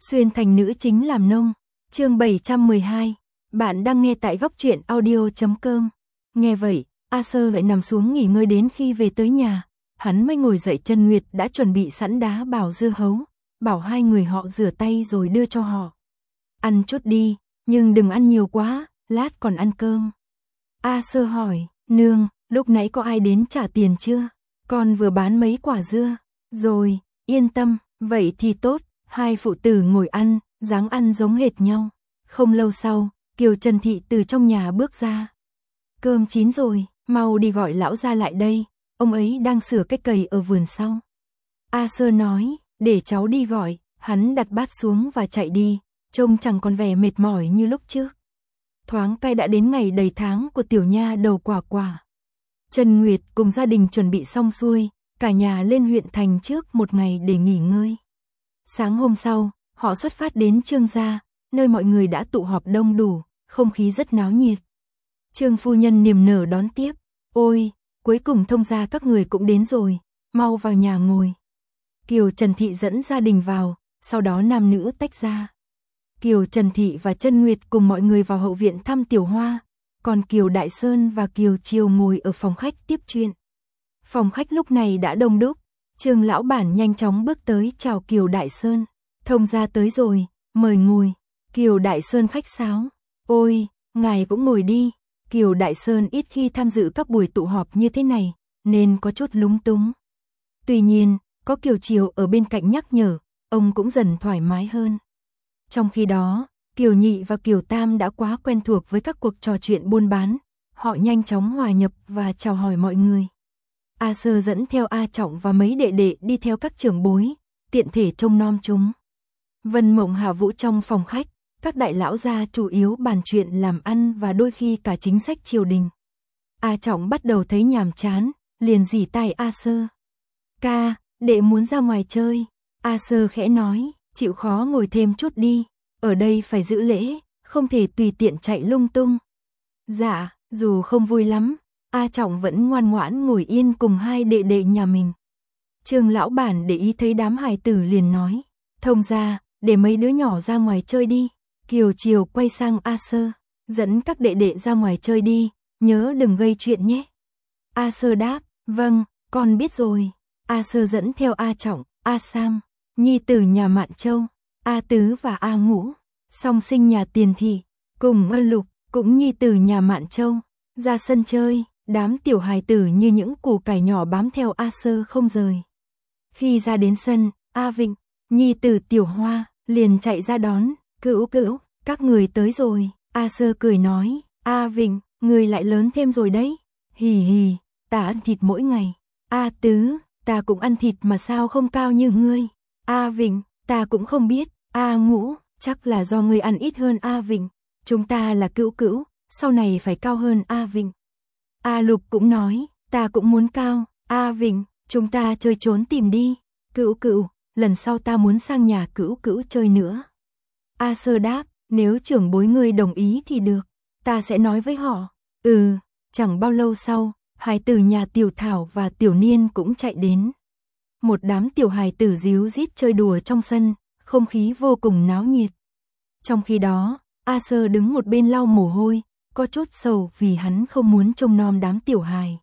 Xuyên thành nữ chính làm nông. Chương 712. Bạn đang nghe tại góc truyện audio.com. Nghe vậy, A Sơ lại nằm xuống nghỉ ngơi đến khi về tới nhà. Hắn mới ngồi dậy, Trần Nguyệt đã chuẩn bị sẵn đá bào dưa hấu, bảo hai người họ rửa tay rồi đưa cho họ. Ăn chút đi, nhưng đừng ăn nhiều quá, lát còn ăn cơm. A Sơ hỏi, nương, lúc nãy có ai đến trả tiền chưa? Con vừa bán mấy quả dưa. Rồi, yên tâm, vậy thì tốt. Hai phụ tử ngồi ăn, dáng ăn giống hệt nhau. Không lâu sau, Kiều Trần Thị từ trong nhà bước ra. Cơm chín rồi, mau đi gọi lão gia lại đây, ông ấy đang sửa cái cầy ở vườn sau. A Sơ nói, để cháu đi gọi. Hắn đặt bát xuống và chạy đi, trông chẳng còn vẻ mệt mỏi như lúc trước. Thoáng cái đã đến ngày đầy tháng của tiểu nha đầu Quả Quả. Trần Nguyệt cùng gia đình chuẩn bị xong xuôi, cả nhà lên huyện thành trước một ngày để nghỉ ngơi. Sáng hôm sau, họ xuất phát đến Trương gia, nơi mọi người đã tụ họp đông đủ, không khí rất náo nhiệt. Trương phu nhân niềm nở đón tiếp, ôi, cuối cùng Thông gia các người cũng đến rồi, mau vào nhà ngồi. Kiều Trần Thị dẫn gia đình vào, sau đó nam nữ tách ra. Kiều Trần Thị và Trân Nguyệt cùng mọi người vào hậu viện thăm Tiểu Hoa, còn Kiều Đại Sơn và Kiều Triều ngồi ở phòng khách tiếp chuyện. Phòng khách lúc này đã đông đúc, Trương lão bản nhanh chóng bước tới chào Kiều Đại Sơn. Thông gia tới rồi, mời ngồi. Kiều Đại Sơn khách sáo, ôi, ngài cũng ngồi đi. Kiều Đại Sơn ít khi tham dự các buổi tụ họp như thế này, nên có chút lúng túng. Tuy nhiên, có Kiều Triều ở bên cạnh nhắc nhở, ông cũng dần thoải mái hơn. Trong khi đó, Kiều Nhị và Kiều Tam đã quá quen thuộc với các cuộc trò chuyện buôn bán, họ nhanh chóng hòa nhập và chào hỏi mọi người. A Sơ dẫn theo A Trọng và mấy đệ đệ đi theo các trưởng bối, tiện thể trông nom chúng. Vân Mộng Hạ Vũ trong phòng khách, các đại lão gia chủ yếu bàn chuyện làm ăn và đôi khi cả chính sách triều đình. A Trọng bắt đầu thấy nhàm chán, liền rỉ tai A Sơ. Ca, đệ muốn ra ngoài chơi. A Sơ khẽ nói, chịu khó ngồi thêm chút đi, ở đây phải giữ lễ, không thể tùy tiện chạy lung tung. Dạ, dù không vui lắm, A Trọng vẫn ngoan ngoãn ngồi yên cùng hai đệ đệ nhà mình. Trương lão bản để ý thấy đám hài tử liền nói, Thông gia, để mấy đứa nhỏ ra ngoài chơi đi. Kiều Triều quay sang A Sơ, dẫn các đệ đệ ra ngoài chơi đi, nhớ đừng gây chuyện nhé. A Sơ đáp, vâng, con biết rồi. A Sơ dẫn theo A Trọng, A Sam, nhi tử nhà Mạn Châu, A Tứ và A Ngũ, song sinh nhà Tiền Thị, cùng Ân Lục, cũng nhi tử nhà Mạn Châu, ra sân chơi. Đám tiểu hài tử như những củ cải nhỏ bám theo A Sơ không rời. Khi ra đến sân, A Vịnh, nhi tử Tiểu Hoa, liền chạy ra đón, cữu cữu, các người tới rồi. A Sơ cười nói, A Vịnh, người lại lớn thêm rồi đấy. Hì hì, ta ăn thịt mỗi ngày. A Tứ, ta cũng ăn thịt mà sao không cao như ngươi. A Vịnh, ta cũng không biết. A Ngũ, chắc là do ngươi ăn ít hơn A Vịnh. Chúng ta là cữu cữu, sau này phải cao hơn A Vịnh. A Lục cũng nói, ta cũng muốn cao. A Vịnh, chúng ta chơi trốn tìm đi. Cữu cữu, lần sau ta muốn sang nhà cữu cữu chơi nữa. A Sơ đáp, nếu trưởng bối ngươi đồng ý thì được, ta sẽ nói với họ. Chẳng bao lâu sau, hài tử nhà Tiểu Thảo và Tiểu Niên cũng chạy đến. Một đám tiểu hài tử ríu rít chơi đùa trong sân, không khí vô cùng náo nhiệt. Trong khi đó, A Sơ đứng một bên lau mồ hôi, có chút sầu vì hắn không muốn trông nom đám tiểu hài.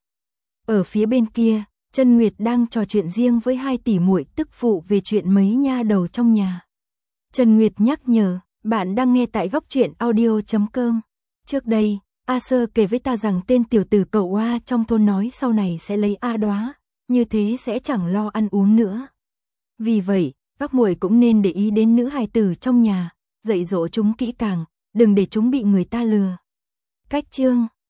Ở phía bên kia, Trân Nguyệt đang trò chuyện riêng với hai tỷ muội tức phụ về chuyện mấy nha đầu trong nhà. Trân Nguyệt nhắc nhở, bạn đang nghe tại góc truyện audio.com. Trước đây, A Sơ kể với ta rằng tên tiểu tử cậu A trong thôn nói sau này sẽ lấy A Đóa, như thế sẽ chẳng lo ăn uống nữa. Vì vậy, các muội cũng nên để ý đến nữ hài tử trong nhà, dạy dỗ chúng kỹ càng, đừng để chúng bị người ta lừa. Cách chương